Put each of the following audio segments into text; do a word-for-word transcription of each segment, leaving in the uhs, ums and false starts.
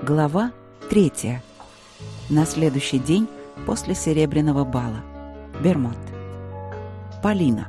Глава третья. На следующий день после Серебряного бала. Бермонт. Полина.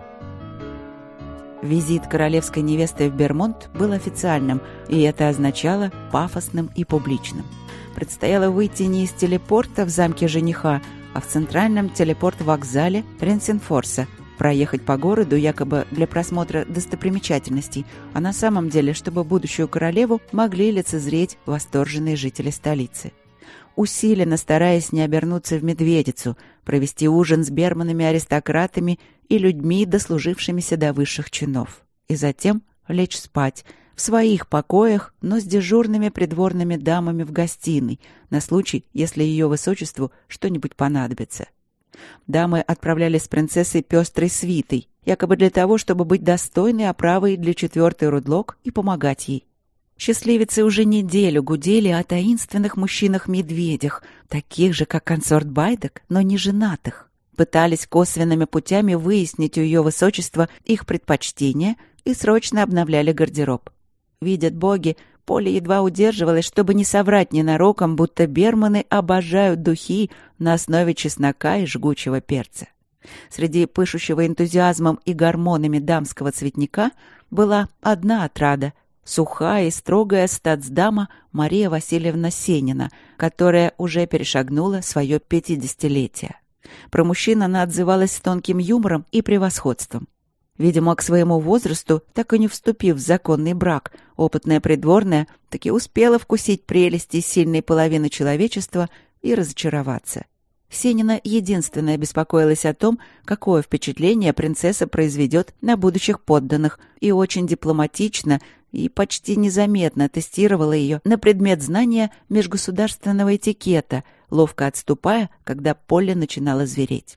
Визит королевской невесты в Бермонт был официальным, и это означало пафосным и публичным. Предстояло выйти не из телепорта в замке жениха, а в центральном телепорт-вокзале Ренсинфорса, проехать по городу якобы для просмотра достопримечательностей, а на самом деле, чтобы будущую королеву могли лицезреть восторженные жители столицы. Усиленно стараясь не обернуться в медведицу, провести ужин с берманами-аристократами и людьми, дослужившимися до высших чинов. И затем лечь спать в своих покоях, но с дежурными придворными дамами в гостиной, на случай, если ее высочеству что-нибудь понадобится. Дамы отправлялись с принцессой пестрой свитой, якобы для того, чтобы быть достойной оправой для четвертой Рудлок и помогать ей. Счастливицы уже неделю гудели о таинственных мужчинах-медведях, таких же, как консорт Байдек, но не женатых. Пытались косвенными путями выяснить у ее высочества их предпочтения и срочно обновляли гардероб. Видят боги, Поле едва удерживалась, чтобы не соврать ненароком, будто берманы обожают духи на основе чеснока и жгучего перца. Среди пышущего энтузиазмом и гормонами дамского цветника была одна отрада — сухая и строгая статсдама Мария Васильевна Сенина, которая уже перешагнула свое пятидесятилетие. Про мужчин она отзывалась с тонким юмором и превосходством. Видимо, к своему возрасту, так и не вступив в законный брак, опытная придворная таки успела вкусить прелести сильной половины человечества и разочароваться. Сенина единственная беспокоилась о том, какое впечатление принцесса произведет на будущих подданных, и очень дипломатично и почти незаметно тестировала ее на предмет знания межгосударственного этикета, ловко отступая, когда Полли начинала звереть.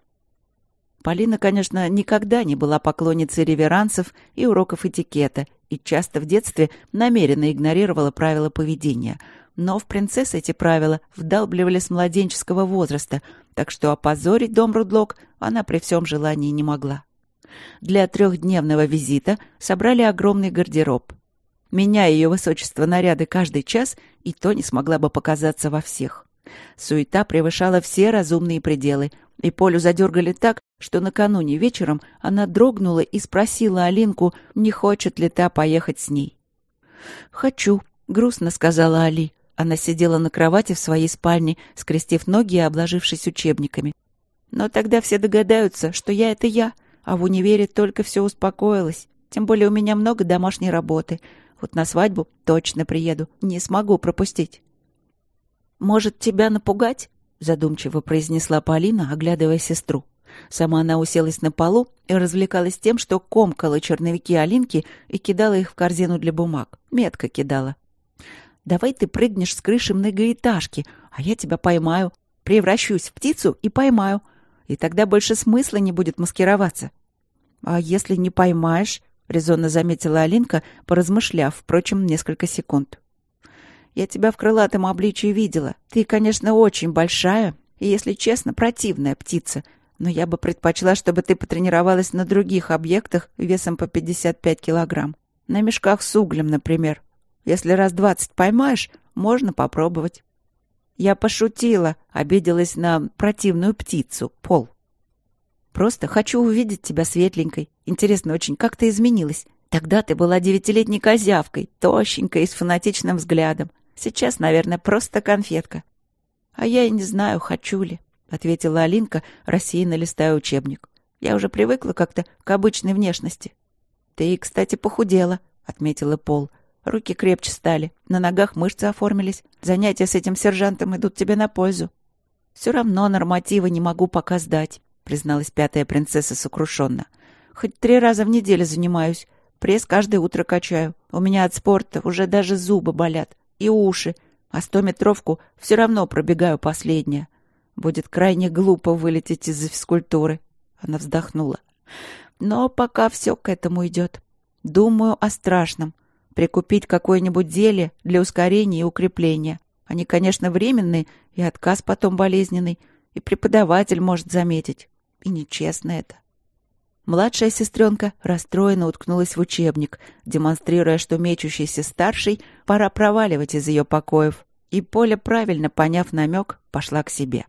Полина, конечно, никогда не была поклонницей реверансов и уроков этикета и часто в детстве намеренно игнорировала правила поведения. Но в принцесс эти правила вдалбливали с младенческого возраста, так что опозорить дом Рудлок она при всем желании не могла. Для трехдневного визита собрали огромный гардероб. Меняя ее высочество наряды каждый час, и то не смогла бы показаться во всех. Суета превышала все разумные пределы, и Полю задергали так, что накануне вечером она дрогнула и спросила Алинку, не хочет ли та поехать с ней. «Хочу», — грустно сказала Али. Она сидела на кровати в своей спальне, скрестив ноги и обложившись учебниками. «Но тогда все догадаются, что я — это я, а в универе только все успокоилось. Тем более у меня много домашней работы. Вот на свадьбу точно приеду, не смогу пропустить». «Может, тебя напугать?» — задумчиво произнесла Полина, оглядывая сестру. Сама она уселась на полу и развлекалась тем, что комкала черновики Алинки и кидала их в корзину для бумаг. Метко кидала. «Давай ты прыгнешь с крыши многоэтажки, а я тебя поймаю, превращусь в птицу и поймаю. И тогда больше смысла не будет маскироваться». «А если не поймаешь?» — резонно заметила Алинка, поразмышляв, впрочем, несколько секунд. «Я тебя в крылатом обличии видела. Ты, конечно, очень большая и, если честно, противная птица, но я бы предпочла, чтобы ты потренировалась на других объектах весом по пятьдесят пять килограмм. На мешках с углем, например. Если раз двадцать поймаешь, можно попробовать». «Я пошутила», — обиделась на противную птицу, Пол. «Просто хочу увидеть тебя светленькой. Интересно очень, как ты изменилась. Тогда ты была девятилетней козявкой, тощенькой и с фанатичным взглядом. Сейчас, наверное, просто конфетка». «А я и не знаю, хочу ли», — ответила Алинка, рассеянно листая учебник. «Я уже привыкла как-то к обычной внешности». «Ты, кстати, похудела», — отметила Пол. «Руки крепче стали, на ногах мышцы оформились. Занятия с этим сержантом идут тебе на пользу». «Все равно нормативы не могу пока сдать», — призналась пятая принцесса сокрушенно. «Хоть три раза в неделю занимаюсь. Пресс каждое утро качаю. У меня от спорта уже даже зубы болят. И уши. А стометровку все равно пробегаю последняя. Будет крайне глупо вылететь из-за физкультуры». Она вздохнула. «Но пока все к этому идет. Думаю о страшном. Прикупить какое-нибудь зелье для ускорения и укрепления. Они, конечно, временные, и отказ потом болезненный, и преподаватель может заметить. И нечестно это». Младшая сестренка расстроенно уткнулась в учебник, демонстрируя, что мечущейся старшей пора проваливать из ее покоев. и Поля, правильно поняв намек, пошла к себе.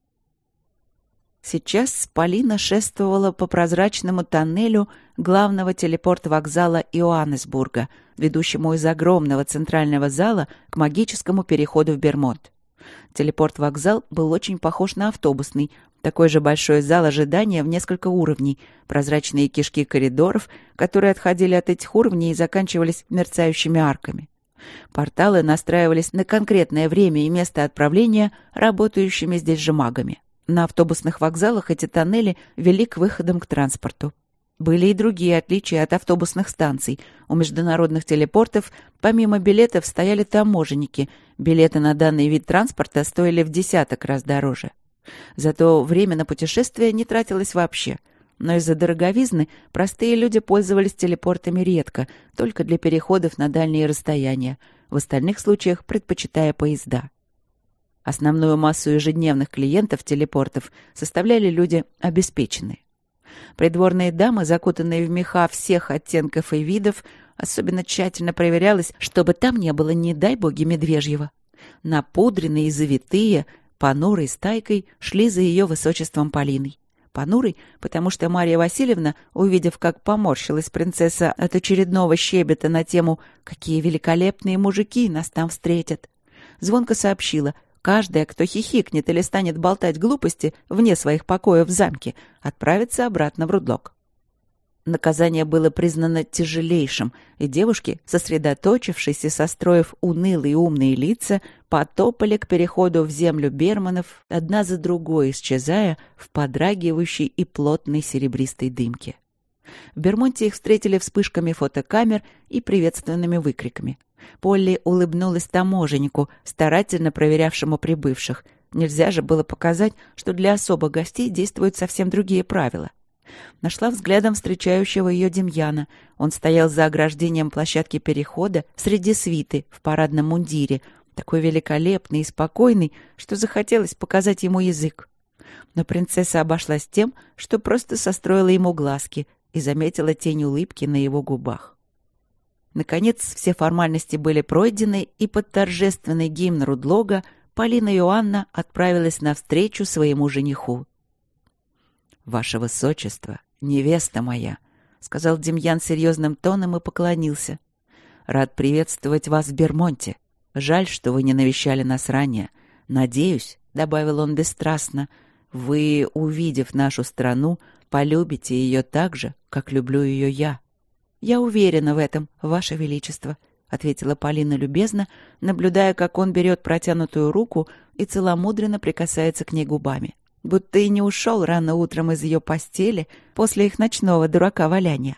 Сейчас Полина шествовала по прозрачному тоннелю главного телепорт-вокзала Йоаннесбурга, ведущему из огромного центрального зала к магическому переходу в Бермонт. Телепорт-вокзал был очень похож на автобусный, такой же большой зал ожидания в несколько уровней, прозрачные кишки коридоров, которые отходили от этих уровней и заканчивались мерцающими арками. Порталы настраивались на конкретное время и место отправления работающими здесь же магами. На автобусных вокзалах эти тоннели вели к выходам к транспорту. Были и другие отличия от автобусных станций. У международных телепортов помимо билетов стояли таможенники. Билеты на данный вид транспорта стоили в десяток раз дороже. Зато время на путешествие не тратилось вообще. Но из-за дороговизны простые люди пользовались телепортами редко, только для переходов на дальние расстояния, в остальных случаях предпочитая поезда. Основную массу ежедневных клиентов телепортов составляли люди обеспеченные. Придворные дамы, закутанные в меха всех оттенков и видов, особенно тщательно проверялось, чтобы там не было, не дай боги, медвежьего. Напудренные и завитые, понурой стайкой шли за ее высочеством Полиной. Понурой, потому что Марья Васильевна, увидев, как поморщилась принцесса от очередного щебета на тему «Какие великолепные мужики нас там встретят», звонко сообщила: каждая, кто хихикнет или станет болтать глупости вне своих покоев в замке, отправится обратно в Рудлок. Наказание было признано тяжелейшим, и девушки, сосредоточившись и состроив унылые умные лица, потопали к переходу в землю Берманов, одна за другой исчезая в подрагивающей и плотной серебристой дымке. В Бермонте их встретили вспышками фотокамер и приветственными выкриками. Полли улыбнулась таможеннику, старательно проверявшему прибывших. Нельзя же было показать, что для особых гостей действуют совсем другие правила. Нашла взглядом встречающего ее Демьяна. Он стоял за ограждением площадки перехода среди свиты в парадном мундире, такой великолепный и спокойный, что захотелось показать ему язык. Но принцесса обошлась тем, что просто состроила ему глазки и заметила тень улыбки на его губах. Наконец, все формальности были пройдены, и под торжественный гимн Рудлога Полина Иоанна отправилась навстречу своему жениху. «Ваше высочество, невеста моя», — сказал Демьян серьезным тоном и поклонился. «Рад приветствовать вас в Бермонте. Жаль, что вы не навещали нас ранее. Надеюсь, — добавил он бесстрастно, — вы, увидев нашу страну, полюбите ее так же, как люблю ее я». «Я уверена в этом, Ваше Величество», — ответила Полина любезно, наблюдая, как он берет протянутую руку и целомудренно прикасается к ней губами. Будто и не ушел рано утром из ее постели после их ночного дурака-валяния.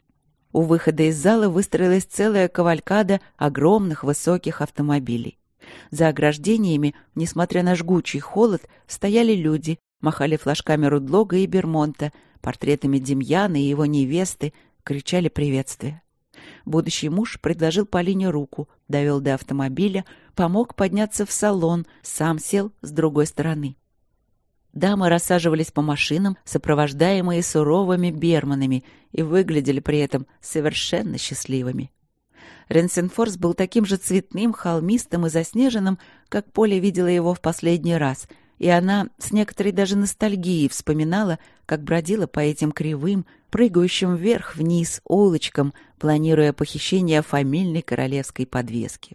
У выхода из зала выстроилась целая кавалькада огромных высоких автомобилей. За ограждениями, несмотря на жгучий холод, стояли люди, махали флажками Рудлога и Бермонта, портретами Демьяна и его невесты, кричали приветствия. Будущий муж предложил Полине руку, довел до автомобиля, помог подняться в салон, сам сел с другой стороны. Дамы рассаживались по машинам, сопровождаемые суровыми берманами, и выглядели при этом совершенно счастливыми. Ренсенфорс был таким же цветным, холмистым и заснеженным, как Поля видела его в последний раз, и она с некоторой даже ностальгией вспоминала, как бродила по этим кривым, прыгающим вверх-вниз улочкам, планируя похищение фамильной королевской подвески.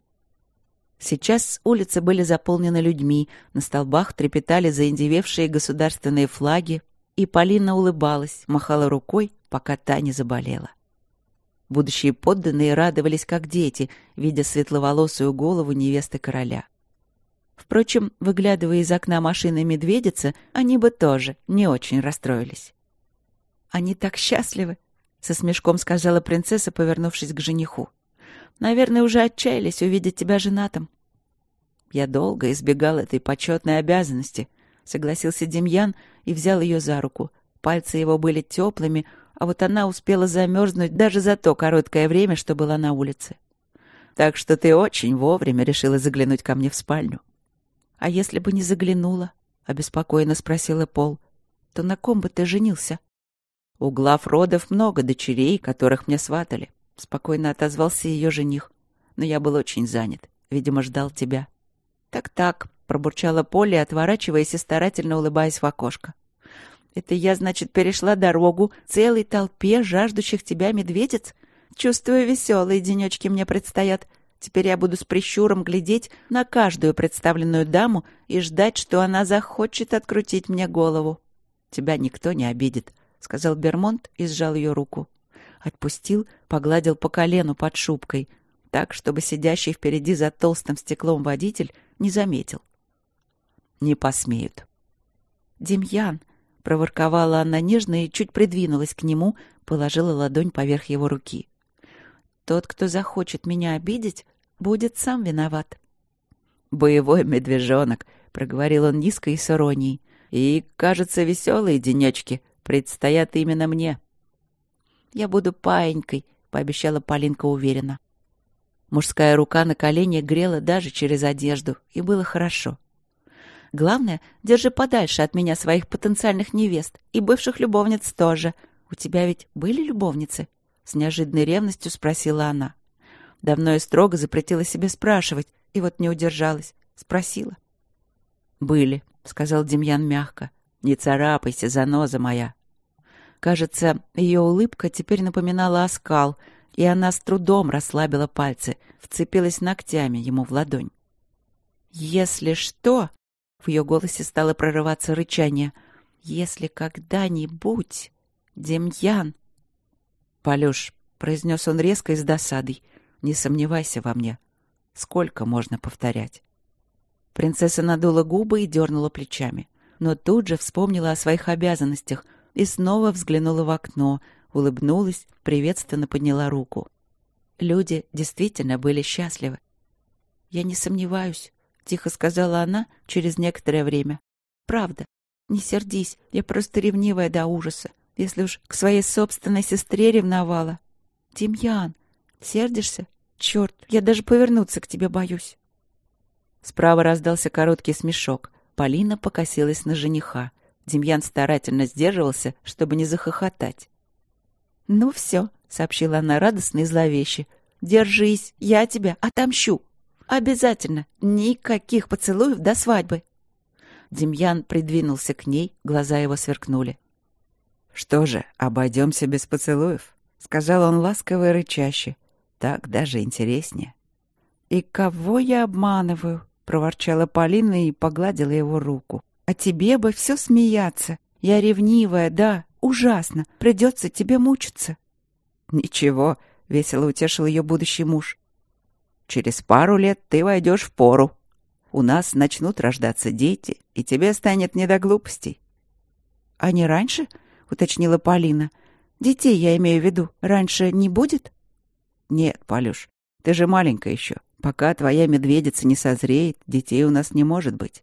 Сейчас улицы были заполнены людьми, на столбах трепетали заиндевевшие государственные флаги, и Полина улыбалась, махала рукой, пока та не заболела. Будущие подданные радовались, как дети, видя светловолосую голову невесты короля. Впрочем, выглядывая из окна машины медведица, они бы тоже не очень расстроились. «Они так счастливы!» — со смешком сказала принцесса, повернувшись к жениху. «Наверное, уже отчаялись увидеть тебя женатым». «Я долго избегал этой почетной обязанности», — согласился Демьян и взял ее за руку. Пальцы его были теплыми, а вот она успела замерзнуть даже за то короткое время, что была на улице. «Так что ты очень вовремя решила заглянуть ко мне в спальню». «А если бы не заглянула?» — обеспокоенно спросила Пол. «То на ком бы ты женился?» «У глав родов много дочерей, которых мне сватали», — спокойно отозвался ее жених. «Но я был очень занят. Видимо, ждал тебя». «Так-так», — пробурчала Полли, отворачиваясь и старательно улыбаясь в окошко. «Это я, значит, перешла дорогу целой толпе жаждущих тебя медведиц? Чувствую, веселые денечки мне предстоят. Теперь я буду с прищуром глядеть на каждую представленную даму и ждать, что она захочет открутить мне голову». «Тебя никто не обидит», — сказал Бермонт и сжал ее руку. Отпустил, погладил по колену под шубкой, так, чтобы сидящий впереди за толстым стеклом водитель не заметил. «Не посмеют». «Демьян», — проворковала она нежно и чуть придвинулась к нему, положила ладонь поверх его руки. «Тот, кто захочет меня обидеть, будет сам виноват». «Боевой медвежонок», — проговорил он низко и с иронией. «И, кажется, веселые денечки предстоят именно мне». «Я буду паинькой», — пообещала Полинка уверенно. Мужская рука на колене грела даже через одежду, и было хорошо. «Главное, держи подальше от меня своих потенциальных невест и бывших любовниц тоже. У тебя ведь были любовницы?» — с неожиданной ревностью спросила она. Давно и строго запретила себе спрашивать, и вот не удержалась. Спросила. «Были», — сказал Демьян мягко. «Не царапайся, заноза моя». Кажется, ее улыбка теперь напоминала оскал, и она с трудом расслабила пальцы, вцепилась ногтями ему в ладонь. «Если что...» — в ее голосе стало прорываться рычание. «Если когда-нибудь... Демьян...» «Полюш», — произнес он резко и с досадой, — «не сомневайся во мне. Сколько можно повторять?» Принцесса надула губы и дернула плечами, но тут же вспомнила о своих обязанностях и снова взглянула в окно, улыбнулась, приветственно подняла руку. Люди действительно были счастливы. «Я не сомневаюсь», — тихо сказала она через некоторое время. «Правда. Не сердись, я просто ревнивая до ужаса, если уж к своей собственной сестре ревновала. Демьян, сердишься? Черт, я даже повернуться к тебе боюсь». Справа раздался короткий смешок. Полина покосилась на жениха. Демьян старательно сдерживался, чтобы не захохотать. «Ну все», — сообщила она радостно и зловеще. «Держись, я тебя отомщу. Обязательно. Никаких поцелуев до свадьбы». Демьян придвинулся к ней, глаза его сверкнули. «Что же, обойдемся без поцелуев?» — сказал он ласково и рычаще. «Так даже интереснее». «И кого я обманываю?» — проворчала Полина и погладила его руку. «А тебе бы все смеяться. Я ревнивая, да, ужасно. Придется тебе мучиться». «Ничего», — весело утешил ее будущий муж. «Через пару лет ты войдешь в пору. У нас начнут рождаться дети, и тебе станет не до глупостей». «А не раньше?» — уточнила Полина. «Детей я имею в виду. Раньше не будет?» «Нет, Полюш, ты же маленькая еще. Пока твоя медведица не созреет, детей у нас не может быть».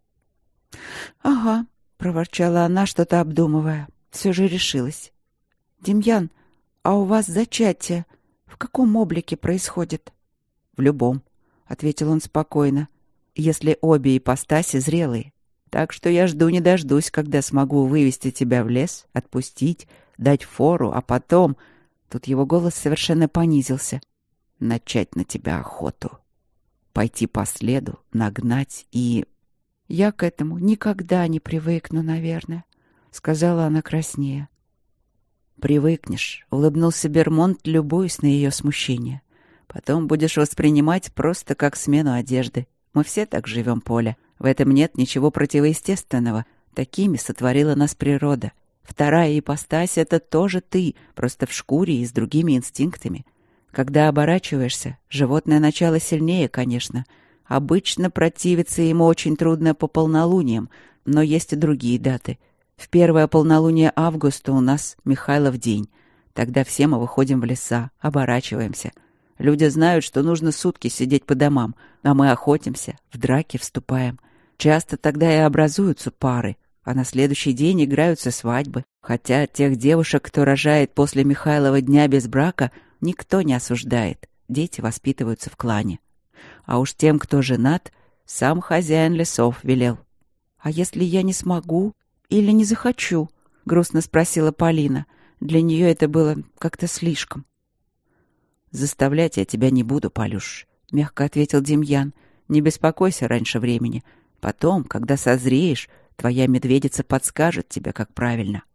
«Ага», — проворчала она, что-то обдумывая. Все же решилась. «Демьян, а у вас зачатие в каком облике происходит?» «В любом», — ответил он спокойно, «если обе ипостаси зрелые. Так что я жду не дождусь, когда смогу вывести тебя в лес, отпустить, дать фору, а потом...» Тут его голос совершенно понизился. «Начать на тебя охоту. Пойти по следу, нагнать и...» «Я к этому никогда не привыкну, наверное», — сказала она краснея. «Привыкнешь», — улыбнулся Бермонт, любуясь на ее смущение. «Потом будешь воспринимать просто как смену одежды. Мы все так живем, Поля. В этом нет ничего противоестественного. Такими сотворила нас природа. Вторая ипостась — это тоже ты, просто в шкуре и с другими инстинктами. Когда оборачиваешься, животное начало сильнее, конечно. Обычно противиться ему очень трудно по полнолуниям, но есть и другие даты. В первое полнолуние августа у нас Михайлов день. Тогда все мы выходим в леса, оборачиваемся. Люди знают, что нужно сутки сидеть по домам, а мы охотимся, в драки вступаем. Часто тогда и образуются пары, а на следующий день играются свадьбы. Хотя тех девушек, кто рожает после Михайлова дня без брака, никто не осуждает. Дети воспитываются в клане. А уж тем, кто женат, сам хозяин лесов велел. «А если я не смогу или не захочу?» — грустно спросила Полина. Для нее это было как-то слишком. «Заставлять я тебя не буду, Полюш», — мягко ответил Демьян. Не беспокойся раньше времени. Потом, когда созреешь, твоя медведица подскажет тебе, как правильно».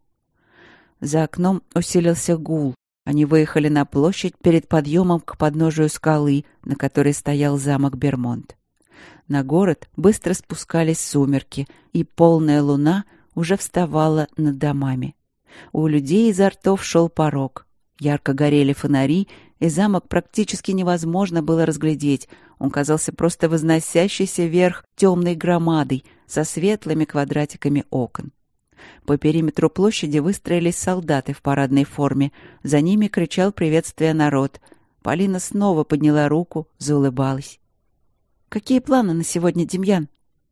За окном усилился гул. Они выехали на площадь перед подъемом к подножию скалы, на которой стоял замок Бермонт. На город быстро спускались сумерки, и полная луна уже вставала над домами. У людей изо ртов шел порог. Ярко горели фонари, и замок практически невозможно было разглядеть. Он казался просто возносящейся вверх темной громадой со светлыми квадратиками окон. По периметру площади выстроились солдаты в парадной форме. За ними кричал приветствие народ. Полина снова подняла руку, заулыбалась. «Какие планы на сегодня, Демьян?»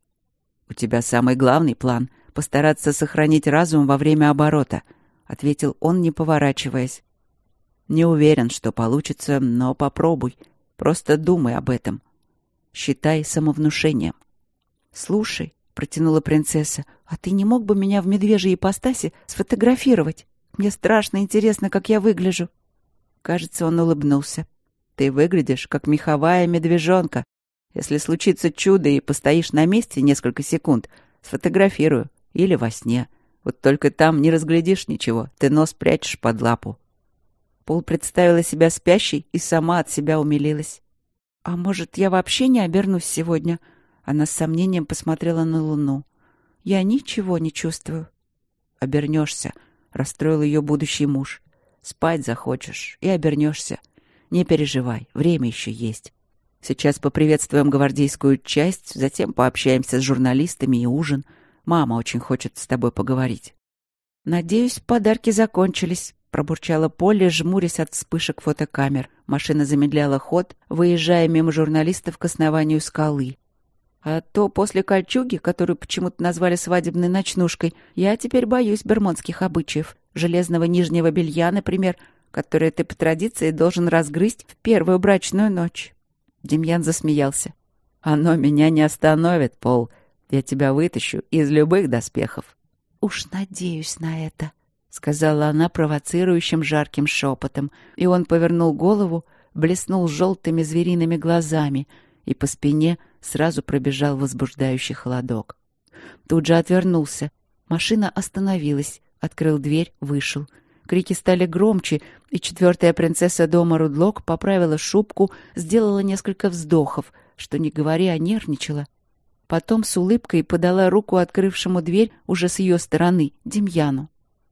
«У тебя самый главный план — постараться сохранить разум во время оборота», — ответил он, не поворачиваясь. «Не уверен, что получится, но попробуй. Просто думай об этом. Считай самовнушением». «Слушай», — протянула принцесса, «а ты не мог бы меня в медвежьей ипостаси сфотографировать? Мне страшно интересно, как я выгляжу». Кажется, он улыбнулся. «Ты выглядишь, как меховая медвежонка. Если случится чудо и постоишь на месте несколько секунд, сфотографирую. Или во сне. Вот только там не разглядишь ничего. Ты нос прячешь под лапу». Пол представила себя спящей и сама от себя умилилась. «А может, я вообще не обернусь сегодня?» Она с сомнением посмотрела на луну. «Я ничего не чувствую». «Обернешься», — расстроил ее будущий муж. «Спать захочешь и обернешься. Не переживай, время еще есть. Сейчас поприветствуем гвардейскую часть, затем пообщаемся с журналистами и ужин. Мама очень хочет с тобой поговорить». «Надеюсь, подарки закончились», — пробурчала Полли, жмурясь от вспышек фотокамер. Машина замедляла ход, выезжая мимо журналистов к основанию скалы. «А то после кольчуги, которую почему-то назвали свадебной ночнушкой, я теперь боюсь бермонтских обычаев. Железного нижнего белья, например, которое ты по традиции должен разгрызть в первую брачную ночь». Демьян засмеялся. «Оно меня не остановит, Пол. Я тебя вытащу из любых доспехов». «Уж надеюсь на это», — сказала она провоцирующим жарким шепотом. И он повернул голову, блеснул желтыми звериными глазами, и по спине сразу пробежал возбуждающий холодок. Тут же отвернулся. Машина остановилась, открыл дверь, вышел. Крики стали громче, и четвертая принцесса дома Рудлок поправила шубку, сделала несколько вздохов, что, не говоря, нервничала. Потом с улыбкой подала руку открывшему дверь уже с ее стороны, Демьяну.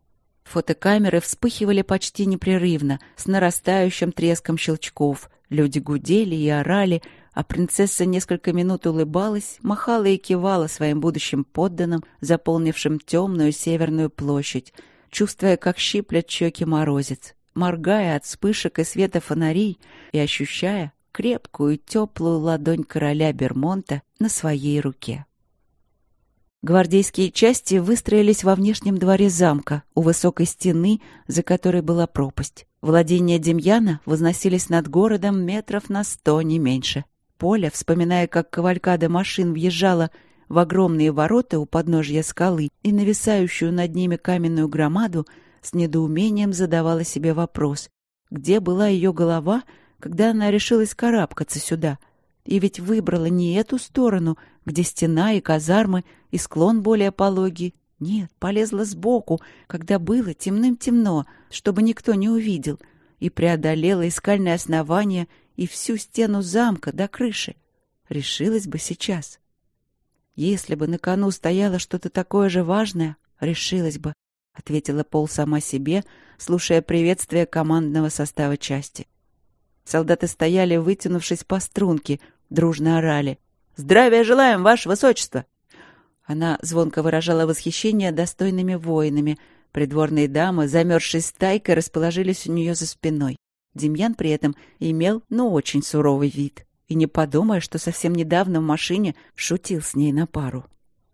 Фотокамеры вспыхивали почти непрерывно, с нарастающим треском щелчков. Люди гудели и орали, а принцесса несколько минут улыбалась, махала и кивала своим будущим подданным, заполнившим темную северную площадь, чувствуя, как щиплет щеки морозец, моргая от вспышек и света фонарей и ощущая крепкую теплую ладонь короля Бермонта на своей руке. Гвардейские части выстроились во внешнем дворе замка, у высокой стены, за которой была пропасть. Владения Демьяна возносились над городом метров на сто, не меньше. Поля, вспоминая, как кавалькада машин въезжала в огромные ворота у подножья скалы и нависающую над ними каменную громаду, с недоумением задавала себе вопрос, где была ее голова, когда она решилась карабкаться сюда, и ведь выбрала не эту сторону, где стена и казармы, и склон более пологий. Нет, полезла сбоку, когда было темным-темно, чтобы никто не увидел, и преодолела и скальное основание, и всю стену замка до крыши. Решилась бы сейчас. Если бы на кону стояло что-то такое же важное, решилась бы, — ответила Пол сама себе, слушая приветствие командного состава части. Солдаты стояли, вытянувшись по струнке, дружно орали. «Здравия желаем, ваше высочество!» Она звонко выражала восхищение достойными воинами. Придворные дамы, замерзшей стайкой, расположились у нее за спиной. Демьян при этом имел, ну, очень суровый вид. И не подумая, что совсем недавно в машине шутил с ней на пару.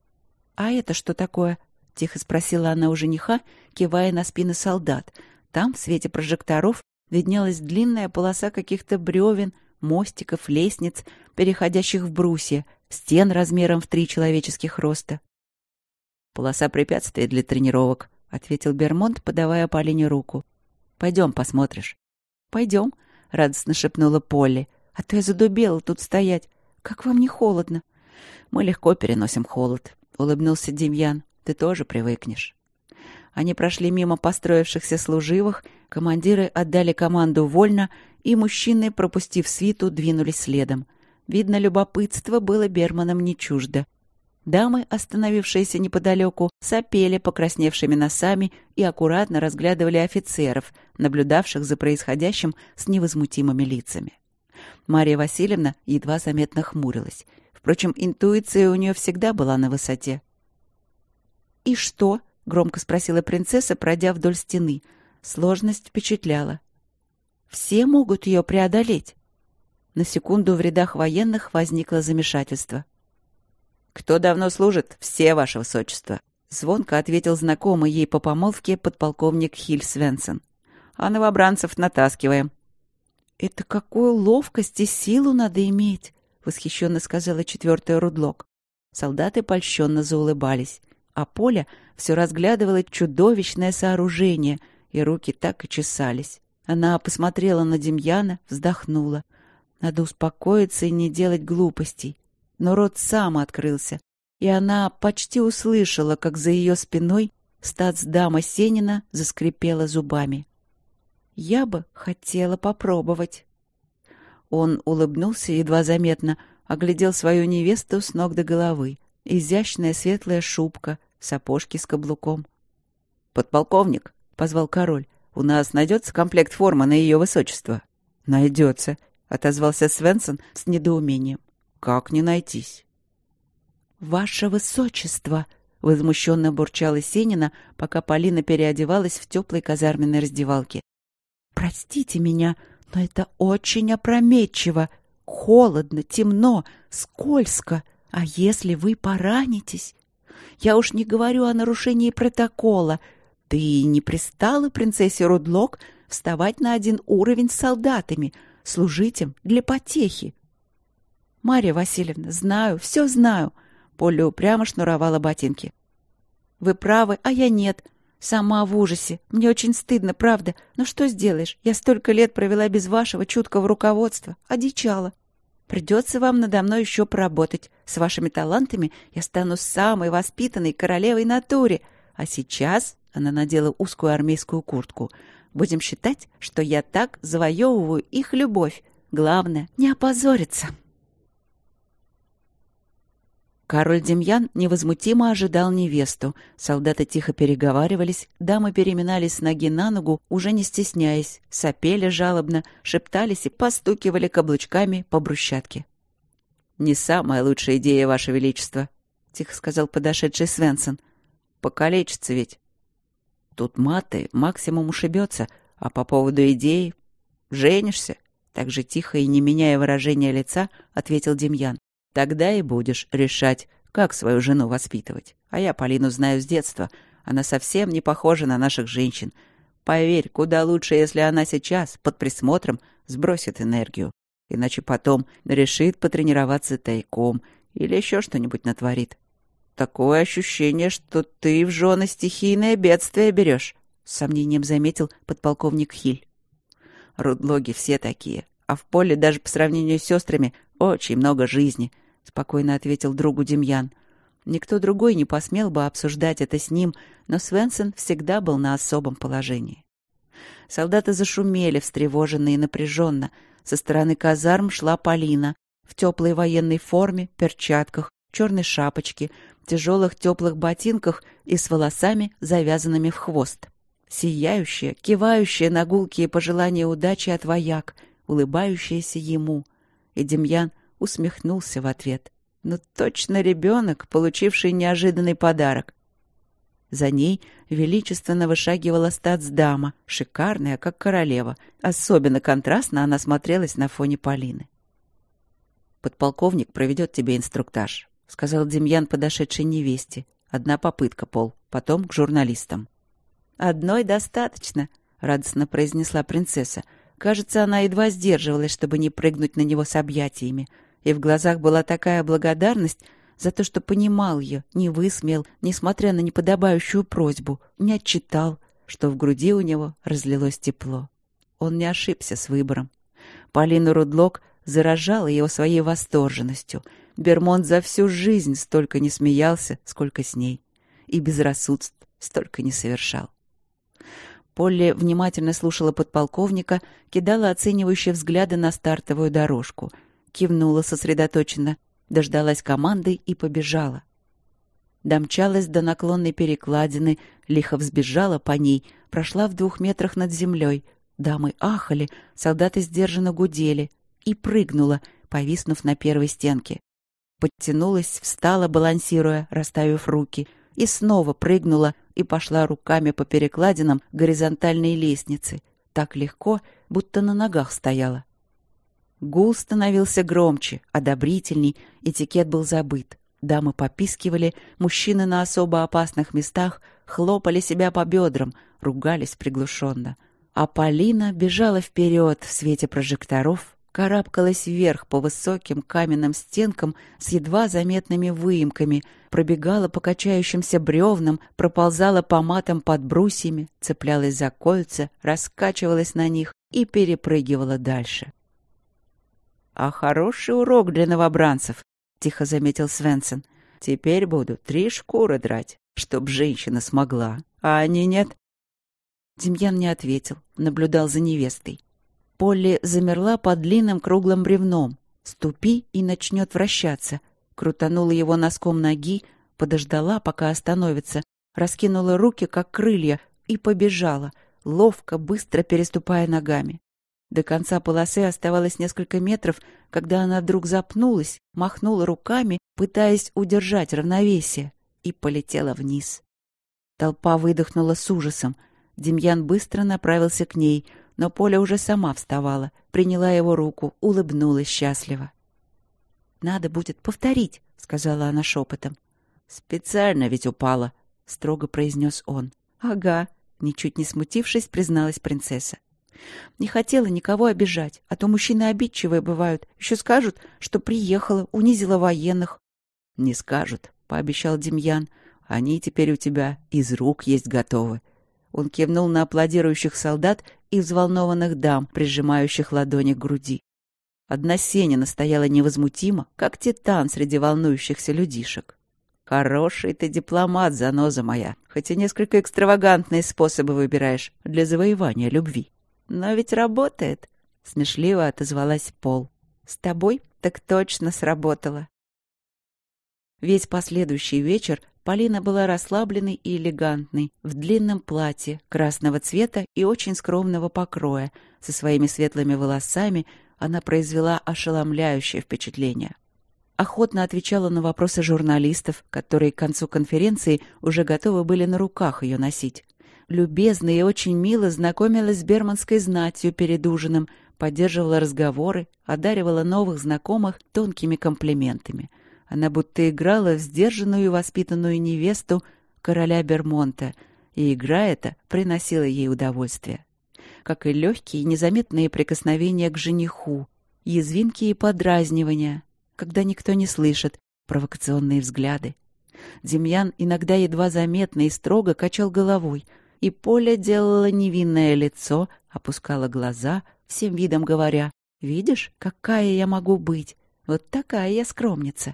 «А это что такое?» — тихо спросила она у жениха, кивая на спины солдат. Там, в свете прожекторов, виднелась длинная полоса каких-то бревен, мостиков, лестниц, переходящих в брусья, стен размером в три человеческих роста. «Полоса препятствий для тренировок», — ответил Бермонт, подавая Полине руку. «Пойдем посмотришь». «Пойдем», — радостно шепнула Полли. «А то я задубела тут стоять. Как вам не холодно?» «Мы легко переносим холод», — улыбнулся Демьян. «Ты тоже привыкнешь». Они прошли мимо построившихся служивых, командиры отдали команду «Вольно», и мужчины, пропустив свиту, двинулись следом. Видно, любопытство было Берманам не чуждо. Дамы, остановившиеся неподалеку, сопели покрасневшими носами и аккуратно разглядывали офицеров, наблюдавших за происходящим с невозмутимыми лицами. Марья Васильевна едва заметно хмурилась. Впрочем, интуиция у нее всегда была на высоте. «И что?» — громко спросила принцесса, пройдя вдоль стены. Сложность впечатляла. «Все могут ее преодолеть?» На секунду в рядах военных возникло замешательство. «Кто давно служит? Все, ваше высочество», — звонко ответил знакомый ей по помолвке подполковник Хиль Свенсон. «А новобранцев натаскиваем». «Это какую ловкость и силу надо иметь!» — восхищенно сказала четвертая Рудлок. Солдаты польщенно заулыбались, а Поля все разглядывала чудовищное сооружение, и руки так и чесались. Она посмотрела на Демьяна, вздохнула. Надо успокоиться и не делать глупостей. Но рот сам открылся, и она почти услышала, как за ее спиной статсдама Сенина заскрипела зубами. «Я бы хотела попробовать». Он улыбнулся едва заметно, оглядел свою невесту с ног до головы. Изящная светлая шубка, сапожки с каблуком. «Подполковник», — позвал король, — «у нас найдется комплект формы на ее высочество?» «Найдется», — отозвался Свенсон с недоумением. «Как не найтись?» «Ваше высочество!» — возмущенно бурчала Сенина, пока Полина переодевалась в теплой казарменной раздевалке. «Простите меня, но это очень опрометчиво. Холодно, темно, скользко. А если вы поранитесь? Я уж не говорю о нарушении протокола. Да и не пристало принцессе Рудлок вставать на один уровень с солдатами, служить им для потехи». «Марья Васильевна, знаю, все знаю», — Поля упрямо шнуровала ботинки. «Вы правы, а я нет. Сама в ужасе. Мне очень стыдно, правда. Но что сделаешь? Я столько лет провела без вашего чуткого руководства. Одичала. Придется вам надо мной еще поработать. С вашими талантами я стану самой воспитанной королевой на туре. А сейчас...» — она надела узкую армейскую куртку. «Будем считать, что я так завоевываю их любовь. Главное — не опозориться». Король Демьян невозмутимо ожидал невесту. Солдаты тихо переговаривались, дамы переминались с ноги на ногу, уже не стесняясь, сопели жалобно, шептались и постукивали каблучками по брусчатке. «Не самая лучшая идея, ваше величество», — тихо сказал подошедший Свенсон. «Покалечится ведь». «Тут маты, максимум ушибется, а по поводу идеи...» «Женишься?» — так же тихо и не меняя выражения лица, ответил Демьян. «Тогда и будешь решать, как свою жену воспитывать. А я Полину знаю с детства. Она совсем не похожа на наших женщин. Поверь, куда лучше, если она сейчас, под присмотром, сбросит энергию. Иначе потом решит потренироваться тайком или еще что-нибудь натворит. Такое ощущение, что ты в жены стихийное бедствие берешь», — с сомнением заметил подполковник Хиль. «Рудлоги все такие. А в поле даже по сравнению с сестрами очень много жизни», — спокойно ответил другу Демьян. Никто другой не посмел бы обсуждать это с ним, но Свенсон всегда был на особом положении. Солдаты зашумели, встревоженно и напряженно. Со стороны казарм шла Полина в теплой военной форме, перчатках, черной шапочке, тяжелых теплых ботинках и с волосами, завязанными в хвост. Сияющая, кивающая на гулкие пожелания удачи от вояк, улыбающаяся ему. И Демьян усмехнулся в ответ. Ну, точно ребенок, получивший неожиданный подарок. За ней величественно вышагивала статсдама, шикарная, как королева. Особенно контрастно она смотрелась на фоне Полины. «Подполковник проведет тебе инструктаж», — сказал Демьян подошедшей невесте. «Одна попытка, Пол, потом к журналистам». «Одной достаточно», — радостно произнесла принцесса. Кажется, она едва сдерживалась, чтобы не прыгнуть на него с объятиями. И в глазах была такая благодарность за то, что понимал ее, не высмеял, несмотря на неподобающую просьбу, не отчитал, что в груди у него разлилось тепло. Он не ошибся с выбором. Полина Рудлок заражала его своей восторженностью. Бермонт за всю жизнь столько не смеялся, сколько с ней, и безрассудств столько не совершал. Полли внимательно слушала подполковника, кидала оценивающие взгляды на стартовую дорожку, кивнула сосредоточенно, дождалась команды и побежала. Домчалась до наклонной перекладины, лихо взбежала по ней, прошла в двух метрах над землей. Дамы ахали, солдаты сдержанно гудели, и прыгнула, повиснув на первой стенке. Подтянулась, встала, балансируя, расставив руки, и снова прыгнула и пошла руками по перекладинам горизонтальной лестницы, так легко, будто на ногах стояла. Гул становился громче, одобрительней, этикет был забыт. Дамы попискивали, мужчины на особо опасных местах хлопали себя по бедрам, ругались приглушенно. А Полина бежала вперед в свете прожекторов, карабкалась вверх по высоким каменным стенкам с едва заметными выемками, пробегала по качающимся бревнам, проползала по матам под брусьями, цеплялась за кольца, раскачивалась на них и перепрыгивала дальше. «А хороший урок для новобранцев», — тихо заметил Свенсон. «Теперь буду три шкуры драть, чтоб женщина смогла, а они нет». Демьян не ответил, наблюдал за невестой. Полли замерла под длинным круглым бревном. Ступи и начнет вращаться. Крутанула его носком ноги, подождала, пока остановится, раскинула руки, как крылья, и побежала, ловко, быстро переступая ногами. До конца полосы оставалось несколько метров, когда она вдруг запнулась, махнула руками, пытаясь удержать равновесие, и полетела вниз. Толпа выдохнула с ужасом. Демьян быстро направился к ней, но Поля уже сама вставала, приняла его руку, улыбнулась счастливо. «Надо будет повторить», — сказала она шепотом. «Специально ведь упала», — строго произнес он. «Ага», — ничуть не смутившись, призналась принцесса. «Не хотела никого обижать, а то мужчины обидчивые бывают. Еще скажут, что приехала, унизила военных». «Не скажут», — пообещал Демьян. «Они теперь у тебя из рук есть готовы». Он кивнул на аплодирующих солдат и взволнованных дам, прижимающих ладони к груди. Одна Сенина стояла невозмутимо, как титан среди волнующихся людишек. «Хороший ты дипломат, заноза моя, хоть и несколько экстравагантные способы выбираешь для завоевания любви. Но ведь работает», — смешливо отозвалась Пол. «С тобой так точно сработало». Весь последующий вечер Полина была расслабленной и элегантной, в длинном платье красного цвета и очень скромного покроя. Со своими светлыми волосами она произвела ошеломляющее впечатление. Охотно отвечала на вопросы журналистов, которые к концу конференции уже готовы были на руках ее носить. Любезно и очень мило знакомилась с берманской знатью перед ужином, поддерживала разговоры, одаривала новых знакомых тонкими комплиментами. Она будто играла в сдержанную и воспитанную невесту короля Бермонта, и игра эта приносила ей удовольствие. Как и легкие и незаметные прикосновения к жениху, язвинки и подразнивания, когда никто не слышит, провокационные взгляды. Демьян иногда едва заметно и строго качал головой, и Поля делала невинное лицо, опускала глаза, всем видом говоря: «Видишь, какая я могу быть? Вот такая я скромница».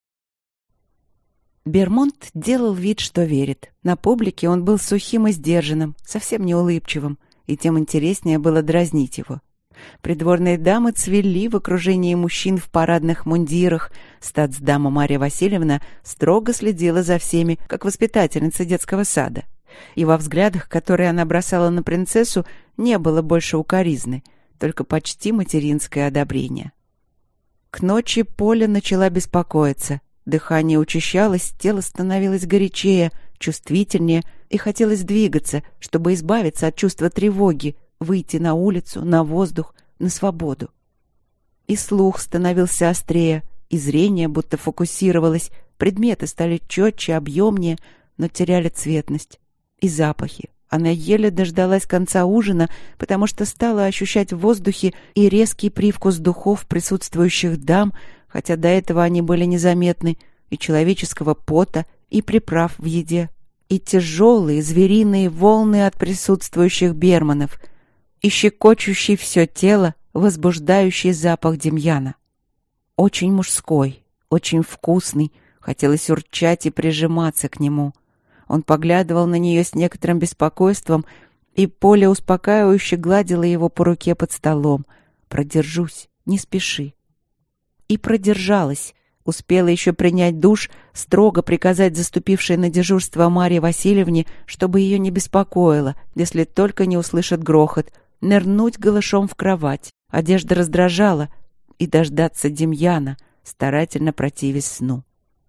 Бермонт делал вид, что верит. На публике он был сухим и сдержанным, совсем не улыбчивым, и тем интереснее было дразнить его. Придворные дамы цвели в окружении мужчин в парадных мундирах. Статсдама Марья Васильевна строго следила за всеми, как воспитательница детского сада. И во взглядах, которые она бросала на принцессу, не было больше укоризны, только почти материнское одобрение. К ночи Поля начала беспокоиться. Дыхание учащалось, тело становилось горячее, чувствительнее, и хотелось двигаться, чтобы избавиться от чувства тревоги, выйти на улицу, на воздух, на свободу. И слух становился острее, и зрение будто фокусировалось, предметы стали четче, объемнее, но теряли цветность. И запахи. Она еле дождалась конца ужина, потому что стала ощущать в воздухе и резкий привкус духов присутствующих дам, хотя до этого они были незаметны, и человеческого пота, и приправ в еде, и тяжелые звериные волны от присутствующих берманов, и щекочущий все тело возбуждающий запах Демьяна. Очень мужской, очень вкусный, хотелось урчать и прижиматься к нему. Он поглядывал на нее с некоторым беспокойством, и Поля успокаивающе гладила его по руке под столом. «Продержусь, не спеши». И продержалась. Успела еще принять душ, строго приказать заступившей на дежурство Марье Васильевне, чтобы ее не беспокоило, если только не услышит грохот, нырнуть голышом в кровать. Одежда раздражала, и дождаться Демьяна, старательно противясь сну.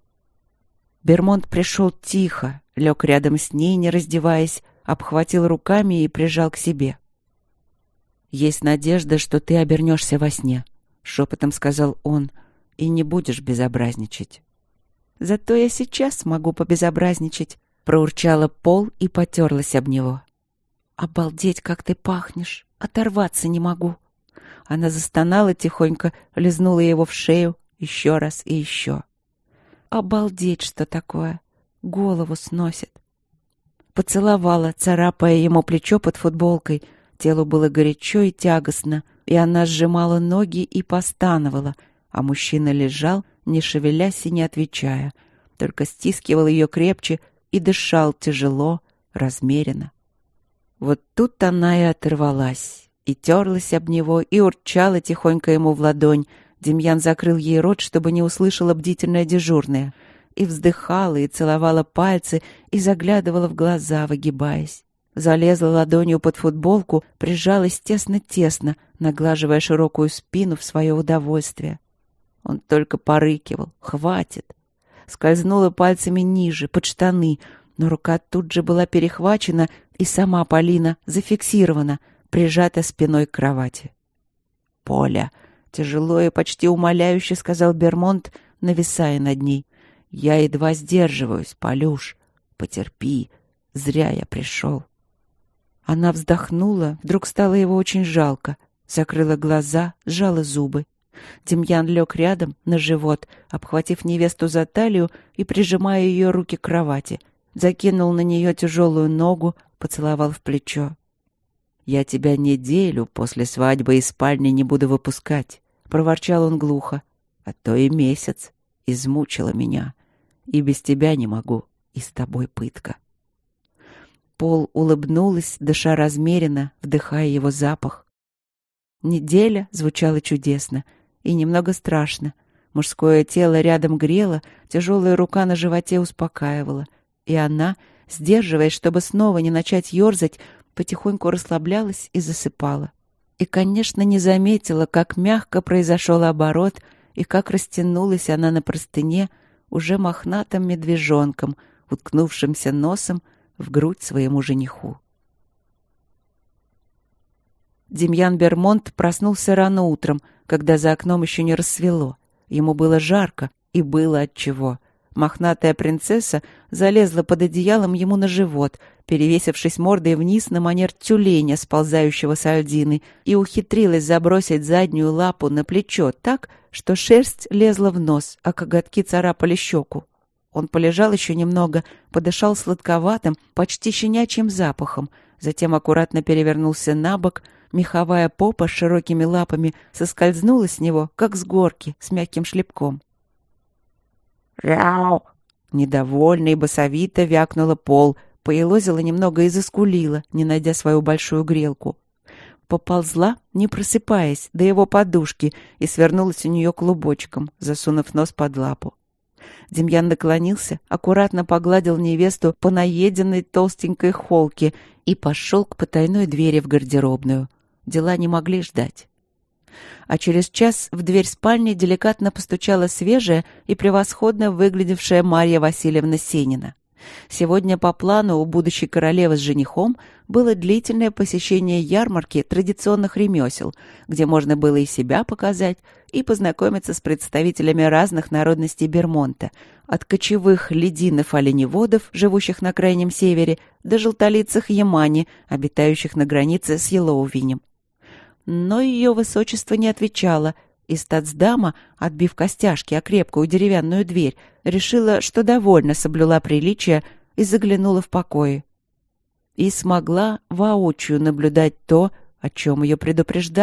Бермонт пришел тихо, лег рядом с ней, не раздеваясь, обхватил руками и прижал к себе. «Есть надежда, что ты обернешься во сне», — шепотом сказал он, — «и не будешь безобразничать». «Зато я сейчас могу побезобразничать», — проурчала Пол и потерлась об него. «Обалдеть, как ты пахнешь! Оторваться не могу!» Она застонала тихонько, лизнула его в шею еще раз и еще. «Обалдеть, что такое! Голову сносит!» Поцеловала, царапая ему плечо под футболкой. Телу было горячо и тягостно, и она сжимала ноги и постановала, а мужчина лежал, не шевелясь и не отвечая, только стискивал ее крепче и дышал тяжело, размеренно. Вот тут она и оторвалась, и терлась об него, и урчала тихонько ему в ладонь. Демьян закрыл ей рот, чтобы не услышала бдительная дежурная, и вздыхала, и целовала пальцы, и заглядывала в глаза, выгибаясь. Залезла ладонью под футболку, прижалась тесно-тесно, наглаживая широкую спину в свое удовольствие. Он только порыкивал. «Хватит!» Скользнула пальцами ниже, под штаны, но рука тут же была перехвачена, и сама Полина зафиксирована, прижата спиной к кровати. «Поля!» — тяжело и почти умоляюще сказал Бермонт, нависая над ней. «Я едва сдерживаюсь, Полюш. Потерпи. Зря я пришел». Она вздохнула, вдруг стало его очень жалко, закрыла глаза, сжала зубы. Демьян лег рядом, на живот, обхватив невесту за талию и прижимая ее руки к кровати. Закинул на нее тяжелую ногу, поцеловал в плечо. «Я тебя неделю после свадьбы из спальни не буду выпускать», — проворчал он глухо. «А то и месяц. Измучила меня. И без тебя не могу, и с тобой пытка». Пол улыбнулась, дыша размеренно, вдыхая его запах. Неделя звучала чудесно и немного страшно. Мужское тело рядом грело, тяжелая рука на животе успокаивала. И она, сдерживаясь, чтобы снова не начать ерзать, потихоньку расслаблялась и засыпала. И, конечно, не заметила, как мягко произошел оборот и как растянулась она на простыне уже мохнатым медвежонком, уткнувшимся носом в грудь своему жениху. Демьян Бермонт проснулся рано утром, когда за окном еще не рассвело. Ему было жарко, и было отчего. Мохнатая принцесса залезла под одеялом ему на живот, перевесившись мордой вниз на манер тюленя, сползающего с альдины, и ухитрилась забросить заднюю лапу на плечо так, что шерсть лезла в нос, а коготки царапали щеку. Он полежал еще немного, подышал сладковатым, почти щенячьим запахом, затем аккуратно перевернулся на бок. Меховая попа с широкими лапами соскользнула с него, как с горки, с мягким шлепком. «Ряу!» Недовольно и басовито вякнула Пол, поелозила немного и заскулила, не найдя свою большую грелку. Поползла, не просыпаясь, до его подушки и свернулась у нее клубочком, засунув нос под лапу. Демьян наклонился, аккуратно погладил невесту по наеденной толстенькой холке и пошел к потайной двери в гардеробную. Дела не могли ждать. А через час в дверь спальни деликатно постучала свежая и превосходно выглядевшая Марья Васильевна Сенина. Сегодня по плану у будущей королевы с женихом было длительное посещение ярмарки традиционных ремесел, где можно было и себя показать, и познакомиться с представителями разных народностей Бермонта, от кочевых лединов-оленеводов, живущих на крайнем севере, до желтолицых ямани, обитающих на границе с Йеллоувинем. Но ее высочество не отвечало, и статсдама, отбив костяшки о крепкую деревянную дверь, решила, что довольно соблюла приличия, и заглянула в покои. И смогла воочию наблюдать то, о чем ее предупреждали.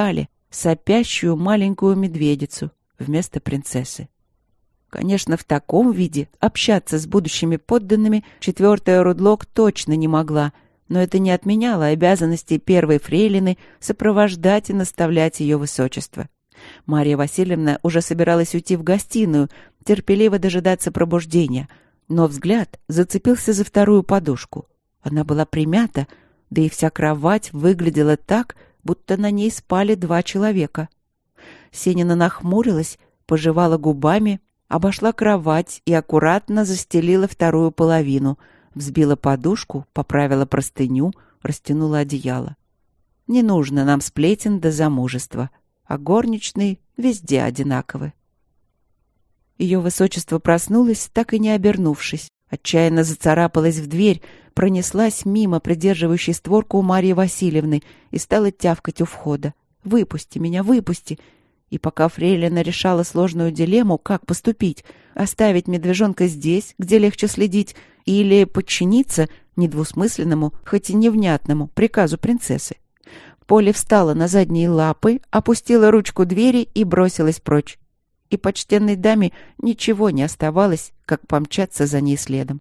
сопящую маленькую медведицу вместо принцессы. Конечно, в таком виде общаться с будущими подданными четвертая Рудлок точно не могла, но это не отменяло обязанностей первой фрейлины сопровождать и наставлять ее высочество. Марья Васильевна уже собиралась уйти в гостиную, терпеливо дожидаться пробуждения, но взгляд зацепился за вторую подушку. Она была примята, да и вся кровать выглядела так, будто на ней спали два человека. Сенина нахмурилась, пожевала губами, обошла кровать и аккуратно застелила вторую половину, взбила подушку, поправила простыню, растянула одеяло. Не нужно нам сплетен до замужества, а горничные везде одинаковы. Ее высочество проснулось, так и не обернувшись, отчаянно зацарапалась в дверь, пронеслась мимо придерживающей створку у Марьи Васильевны и стала тявкать у входа. «Выпусти меня, выпусти!» И пока фрейлина решала сложную дилемму, как поступить, оставить медвежонка здесь, где легче следить, или подчиниться недвусмысленному, хоть и невнятному приказу принцессы, Полли встала на задние лапы, опустила ручку двери и бросилась прочь. И почтенной даме ничего не оставалось, как помчаться за ней следом.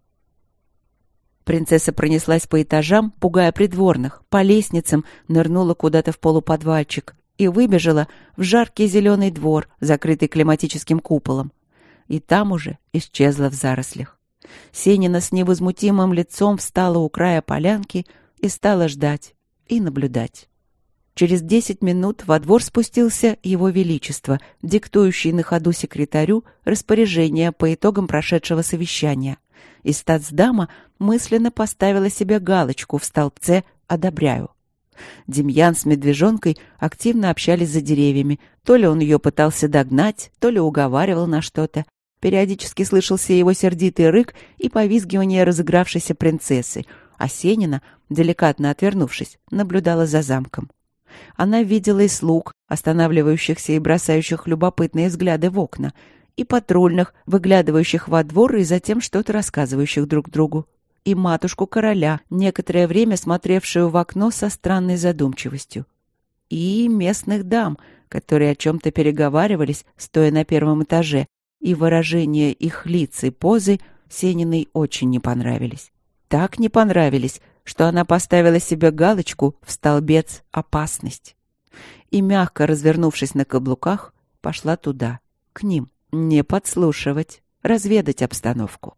Принцесса пронеслась по этажам, пугая придворных, по лестницам нырнула куда-то в полуподвальчик и выбежала в жаркий зеленый двор, закрытый климатическим куполом. И там уже исчезла в зарослях. Сенина с невозмутимым лицом встала у края полянки и стала ждать и наблюдать. Через десять минут во двор спустился Его Величество, диктующий на ходу секретарю распоряжение по итогам прошедшего совещания. И статсдама мысленно поставила себе галочку в столбце «Одобряю». Демьян с медвежонкой активно общались за деревьями. То ли он ее пытался догнать, то ли уговаривал на что-то. Периодически слышался его сердитый рык и повизгивание разыгравшейся принцессы, а Сенина, деликатно отвернувшись, наблюдала за замком. Она видела и слуг, останавливающихся и бросающих любопытные взгляды в окна, и патрульных, выглядывающих во двор и затем что-то рассказывающих друг другу, и матушку короля, некоторое время смотревшую в окно со странной задумчивостью, и местных дам, которые о чем-то переговаривались, стоя на первом этаже, и выражения их лиц и позы Сениной очень не понравились. Так не понравились, что она поставила себе галочку в столбец «Опасность» и, мягко развернувшись на каблуках, пошла туда, к ним, не подслушивать, разведать обстановку.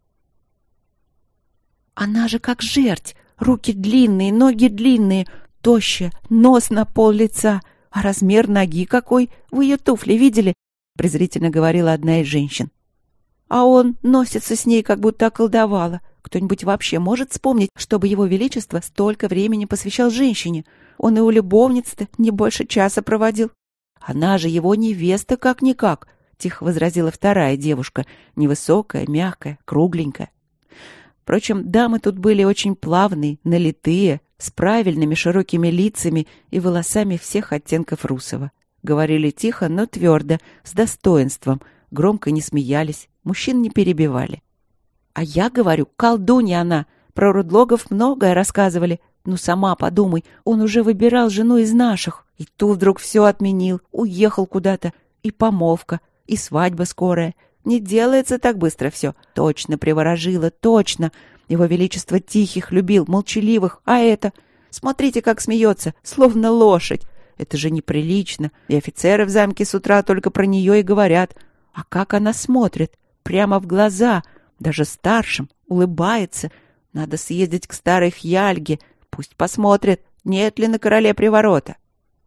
«Она же как жерть, руки длинные, ноги длинные, тощая, нос на пол лица, а размер ноги какой, вы ее туфли видели?» презрительно говорила одна из женщин. «А он носится с ней, как будто околдовала. Кто-нибудь вообще может вспомнить, чтобы его величество столько времени посвящал женщине? Он и у любовницы-то не больше часа проводил. Она же его невеста как-никак», — тихо возразила вторая девушка, невысокая, мягкая, кругленькая. Впрочем, дамы тут были очень плавные, налитые, с правильными широкими лицами и волосами всех оттенков русого. Говорили тихо, но твердо, с достоинством, громко не смеялись, мужчин не перебивали. «А я говорю, колдунья она. Про Рудлогов многое рассказывали. Ну, сама подумай, он уже выбирал жену из наших. И ту вдруг все отменил, уехал куда-то. И помолвка, и свадьба скорая. Не делается так быстро все. Точно приворожила, точно. Его Величество тихих любил, молчаливых. А это? Смотрите, как смеется, словно лошадь. Это же неприлично. И офицеры в замке с утра только про нее и говорят. А как она смотрит? Прямо в глаза. Даже старшим, улыбается. Надо съездить к старой Хьяльге. Пусть посмотрит, нет ли на короле приворота.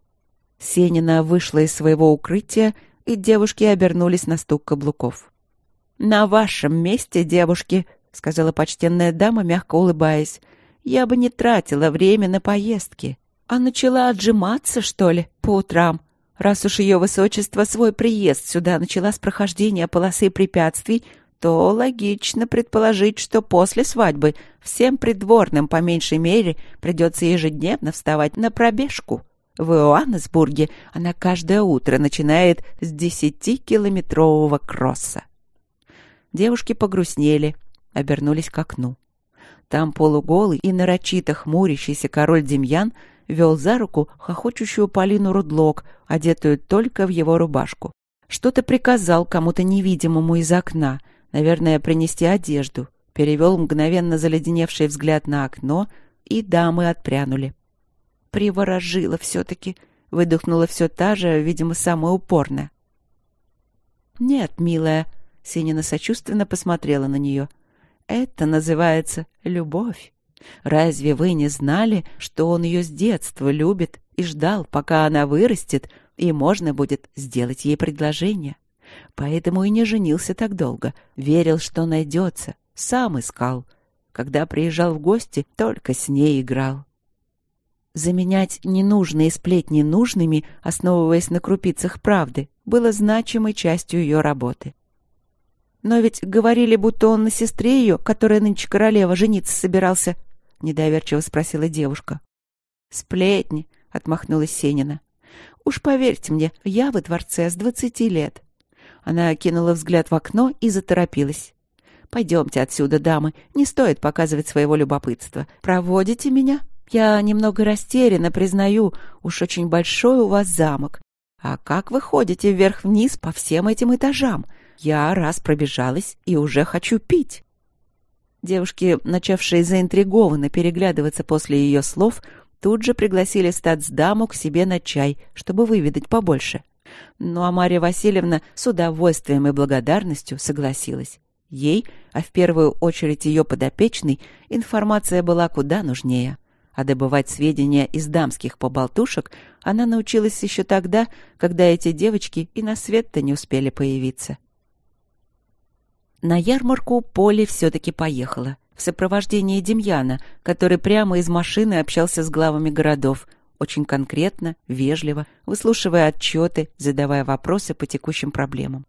Сенина вышла из своего укрытия, и девушки обернулись на стук каблуков. «На вашем месте, девушки», — сказала почтенная дама, мягко улыбаясь, — «я бы не тратила время на поездки, а начала отжиматься, что ли, по утрам, раз уж ее высочество свой приезд сюда начала с прохождения полосы препятствий, то логично предположить, что после свадьбы всем придворным, по меньшей мере, придется ежедневно вставать на пробежку. В Иоаннесбурге она каждое утро начинает с десятикилометрового кросса». Девушки погрустнели, обернулись к окну. Там полуголый и нарочито хмурящийся король Демьян вел за руку хохочущую Полину Рудлок, одетую только в его рубашку. Что-то приказал кому-то невидимому из окна, наверное, принести одежду, перевел мгновенно заледеневший взгляд на окно, и дамы отпрянули. «Приворожила все-таки», — выдохнула все та же, видимо, самая упорная. «Нет, милая», — Сенина сочувственно посмотрела на нее, — «это называется любовь. Разве вы не знали, что он ее с детства любит и ждал, пока она вырастет, и можно будет сделать ей предложение? Поэтому и не женился так долго, верил, что найдется, сам искал. Когда приезжал в гости, только с ней играл». Заменять ненужные сплетни нужными, основываясь на крупицах правды, было значимой частью ее работы. «Но ведь говорили, будто он на сестре ее, которая нынче королева, жениться собирался», — недоверчиво спросила девушка. «Сплетни», — отмахнулась Сенина. «Уж поверьте мне, я во дворце с двадцати лет». Она кинула взгляд в окно и заторопилась. «Пойдемте отсюда, дамы, не стоит показывать своего любопытства. Проводите меня? Я немного растеряна, признаю, уж очень большой у вас замок. А как вы ходите вверх-вниз по всем этим этажам? Я раз пробежалась и уже хочу пить». Девушки, начавшие заинтригованно переглядываться после ее слов, тут же пригласили статсдаму к себе на чай, чтобы выведать побольше. Ну а Марья Васильевна с удовольствием и благодарностью согласилась. Ей, а в первую очередь ее подопечной, информация была куда нужнее. А добывать сведения из дамских поболтушек она научилась еще тогда, когда эти девочки и на свет-то не успели появиться. На ярмарку Поле все-таки поехала, в сопровождении Демьяна, который прямо из машины общался с главами городов, очень конкретно, вежливо, выслушивая отчеты, задавая вопросы по текущим проблемам.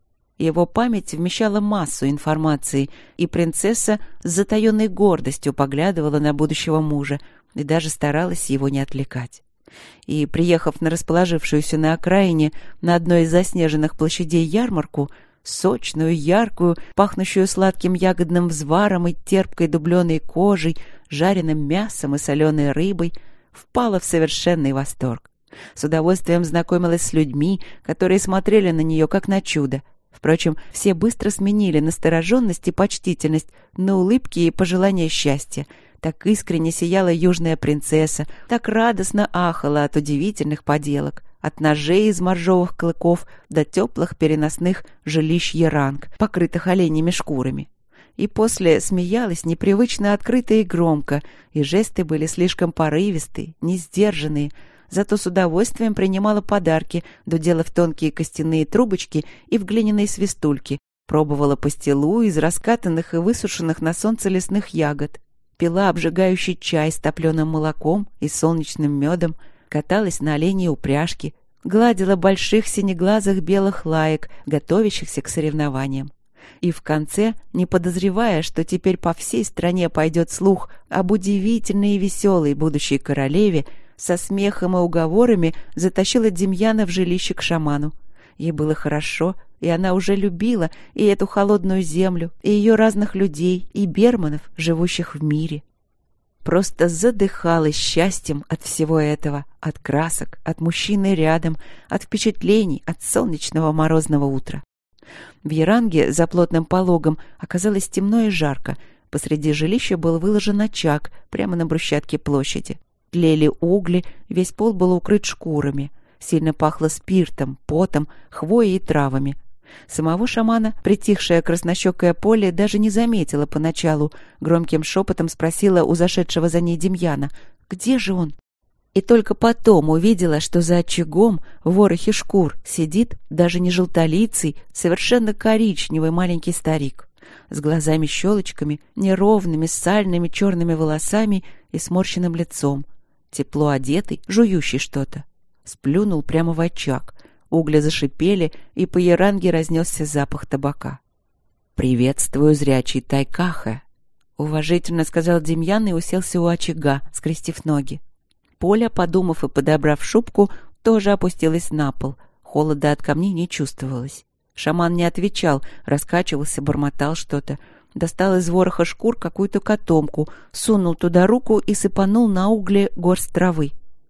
Его память вмещала массу информации, и принцесса с затаенной гордостью поглядывала на будущего мужа и даже старалась его не отвлекать. И, приехав на расположившуюся на окраине на одной из заснеженных площадей ярмарку, сочную, яркую, пахнущую сладким ягодным взваром и терпкой дубленой кожей, жареным мясом и соленой рыбой, впала в совершенный восторг. С удовольствием знакомилась с людьми, которые смотрели на нее как на чудо. Впрочем, все быстро сменили настороженность и почтительность на улыбки и пожелания счастья. Так искренне сияла южная принцесса, так радостно ахала от удивительных поделок, от ножей из моржовых клыков до теплых переносных жилищ яранг, покрытых оленьими шкурами. И после смеялась непривычно открыто и громко, и жесты были слишком порывистые, несдержанные, зато с удовольствием принимала подарки, дудела в тонкие костяные трубочки и в глиняные свистульки, пробовала пастилу из раскатанных и высушенных на солнце лесных ягод, пила обжигающий чай с топленым молоком и солнечным медом, каталась на оленьей упряжке, гладила больших синеглазых белых лаек, готовящихся к соревнованиям. И в конце, не подозревая, что теперь по всей стране пойдет слух об удивительной и веселой будущей королеве, со смехом и уговорами затащила Демьяна в жилище к шаману. Ей было хорошо, и она уже любила и эту холодную землю, и ее разных людей, и берманов, живущих в мире. Просто задыхалась счастьем от всего этого, от красок, от мужчины рядом, от впечатлений, от солнечного морозного утра. В яранге за плотным пологом оказалось темно и жарко. Посреди жилища был выложен очаг прямо на брусчатке площади. Тлели угли, весь пол был укрыт шкурами. Сильно пахло спиртом, потом, хвоей и травами. Самого шамана, притихшая краснощекая Поле, даже не заметила поначалу. Громким шепотом спросила у зашедшего за ней Демьяна: «Где же он?» И только потом увидела, что за очагом в ворохе шкур сидит даже не желтолицый, совершенно коричневый маленький старик с глазами-щелочками, неровными, сальными черными волосами и сморщенным лицом, тепло одетый, жующий что-то. Сплюнул прямо в очаг. Угли зашипели, и по яранге разнесся запах табака. «Приветствую, зрячий Тайкахе», — уважительно сказал Демьян и уселся у очага, скрестив ноги. Поля, подумав и подобрав шубку, тоже опустилась на пол. Холода от камней не чувствовалось. Шаман не отвечал, раскачивался, бормотал что-то. Достал из вороха шкур какую-то котомку, сунул туда руку и сыпанул на угли горсть травы.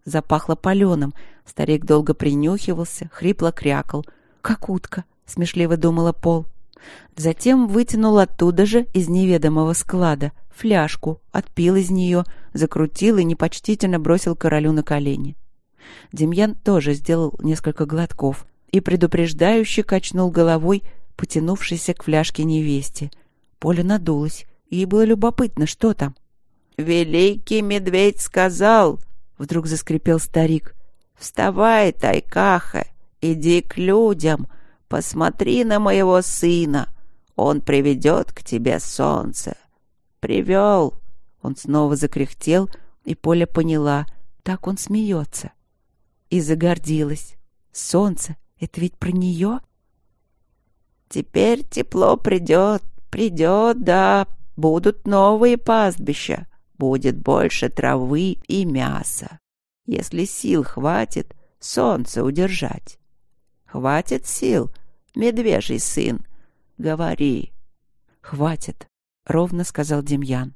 Запахло паленым. Старик долго принюхивался, хрипло крякал. «Как утка», — смешливо думала Пол. Затем вытянул оттуда же, из неведомого склада, фляжку, отпил из нее, закрутил и непочтительно бросил королю на колени. Демьян тоже сделал несколько глотков и предупреждающе качнул головой, потянувшейся к фляжке невесте. Поля надулась. Ей было любопытно, что там. «Великий медведь сказал», — вдруг заскрипел старик, — «вставай, Тайкаха, иди к людям, посмотри на моего сына, он приведет к тебе солнце». «Привел». Он снова закряхтел, и Поля поняла, так он смеется. И загордилась. Солнце — это ведь про нее? «Теперь тепло придет, придет, да, будут новые пастбища, будет больше травы и мяса, если сил хватит солнце удержать. Хватит сил, медвежий сын, говори». «Хватит», — ровно сказал Демьян.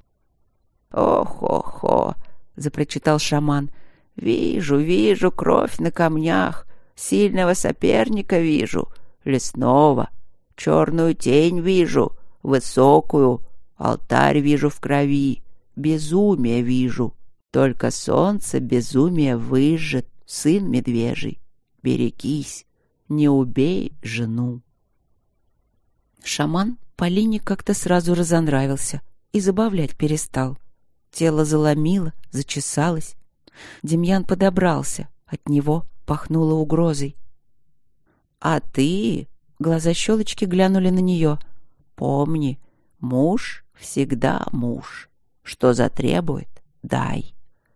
«Ох-охо», — запрочитал шаман, — «вижу, вижу кровь на камнях, сильного соперника вижу, лесного, черную тень вижу, высокую, алтарь вижу в крови, безумие вижу, только солнце безумие выжжет, сын медвежий, берегись, не убей жену». Шаман Полине как-то сразу разонравился и забавлять перестал. Тело заломило, зачесалось. Демьян подобрался, от него пахнуло угрозой. «А ты...» — глаза щелочки глянули на нее. «Помни, муж всегда муж. Что затребует — дай.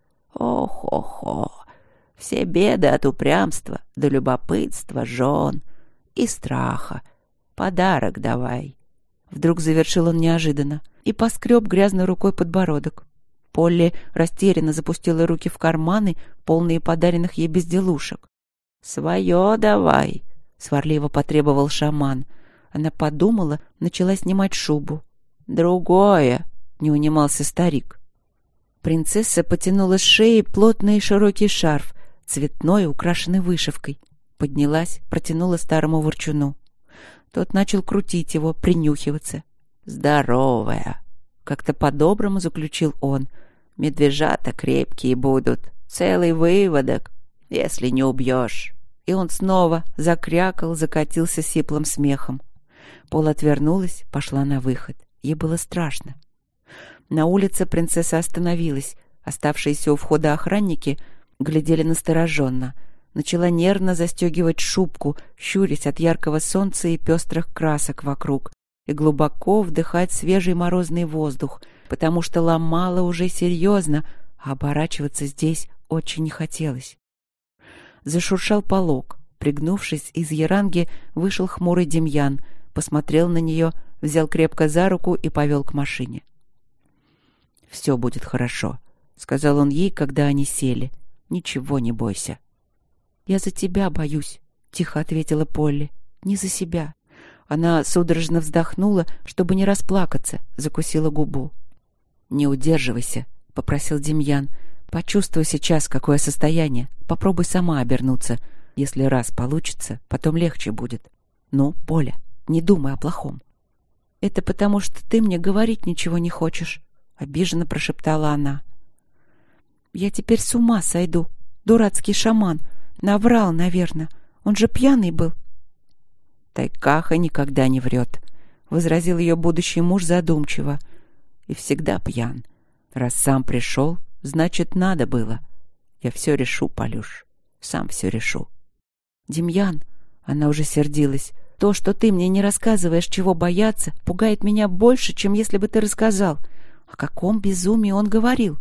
Ох-охо, все беды от упрямства до любопытства жен и страха. Подарок давай». Вдруг завершил он неожиданно и поскреб грязной рукой подбородок. Полли растерянно запустила руки в карманы, полные подаренных ей безделушек. «Свое давай», — сварливо потребовал шаман. Она подумала, начала снимать шубу. «Другое», — не унимался старик. Принцесса потянула с шеи плотный и широкий шарф, цветной, украшенный вышивкой. Поднялась, протянула старому ворчуну. Тот начал крутить его, принюхиваться. «Здоровая!» — как-то по-доброму заключил он. «Медвежата крепкие будут, целый выводок, если не убьешь». И он снова закрякал, закатился сиплым смехом. Пол отвернулась, пошла на выход. Ей было страшно. На улице принцесса остановилась. Оставшиеся у входа охранники глядели настороженно. Начала нервно застегивать шубку, щурясь от яркого солнца и пестрых красок вокруг, и глубоко вдыхать свежий морозный воздух, потому что ломала уже серьезно, а оборачиваться здесь очень не хотелось. Зашуршал полог. Пригнувшись из яранги, вышел хмурый Демьян, посмотрел на нее, взял крепко за руку и повел к машине. «Все будет хорошо», — сказал он ей, когда они сели. «Ничего не бойся». «Я за тебя боюсь», — тихо ответила Полли. «Не за себя». Она судорожно вздохнула, чтобы не расплакаться, закусила губу. «Не удерживайся», — попросил Демьян. «Почувствуй сейчас, какое состояние. Попробуй сама обернуться. Если раз получится, потом легче будет. Ну, Поля, не думай о плохом». «Это потому, что ты мне говорить ничего не хочешь», — обиженно прошептала она. «Я теперь с ума сойду. Дурацкий шаман. Наврал, наверное. Он же пьяный был». «Тайкаха никогда не врет», — возразил ее будущий муж задумчиво. «И всегда пьян. Раз сам пришел, значит, надо было. Я все решу, Полюш. Сам все решу». «Демьян», — она уже сердилась, — «то, что ты мне не рассказываешь, чего бояться, пугает меня больше, чем если бы ты рассказал. О каком безумии он говорил?»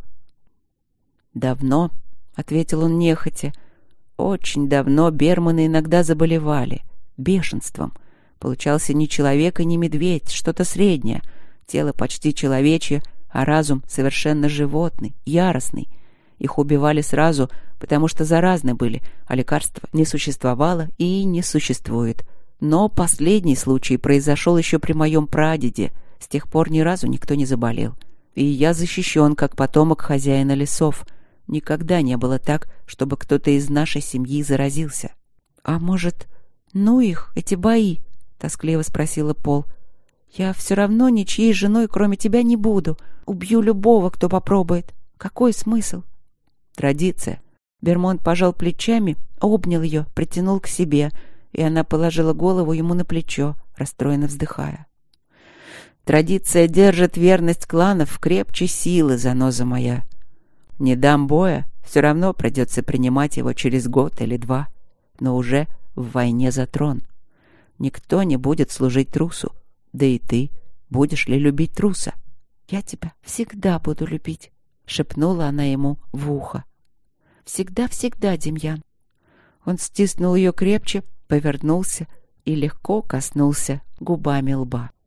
«Давно», — ответил он нехотя, — «очень давно берманы иногда заболевали. Бешенством. Получался не человек и не медведь, что-то среднее. Тело почти человечье, а разум совершенно животный, яростный. Их убивали сразу, потому что заразны были, а лекарства не существовало и не существует. Но последний случай произошел еще при моем прадеде. С тех пор ни разу никто не заболел. И я защищен, как потомок хозяина лесов. Никогда не было так, чтобы кто-то из нашей семьи заразился. «А может, ну их, эти бои?» — тоскливо спросила Пол. «Я все равно ничьей женой, кроме тебя, не буду. Убью любого, кто попробует. Какой смысл?» «Традиция». Бермонт пожал плечами, обнял ее, притянул к себе, и она положила голову ему на плечо, расстроенно вздыхая. «Традиция держит верность кланов крепче силы, заноза моя. Не дам боя, все равно придется принимать его через год или два, но уже в войне за трон. Никто не будет служить трусу, да и ты будешь ли любить труса?» «Я тебя всегда буду любить», — шепнула она ему в ухо. «Всегда-всегда, Демьян». Он стиснул ее крепче, повернулся и легко коснулся губами лба.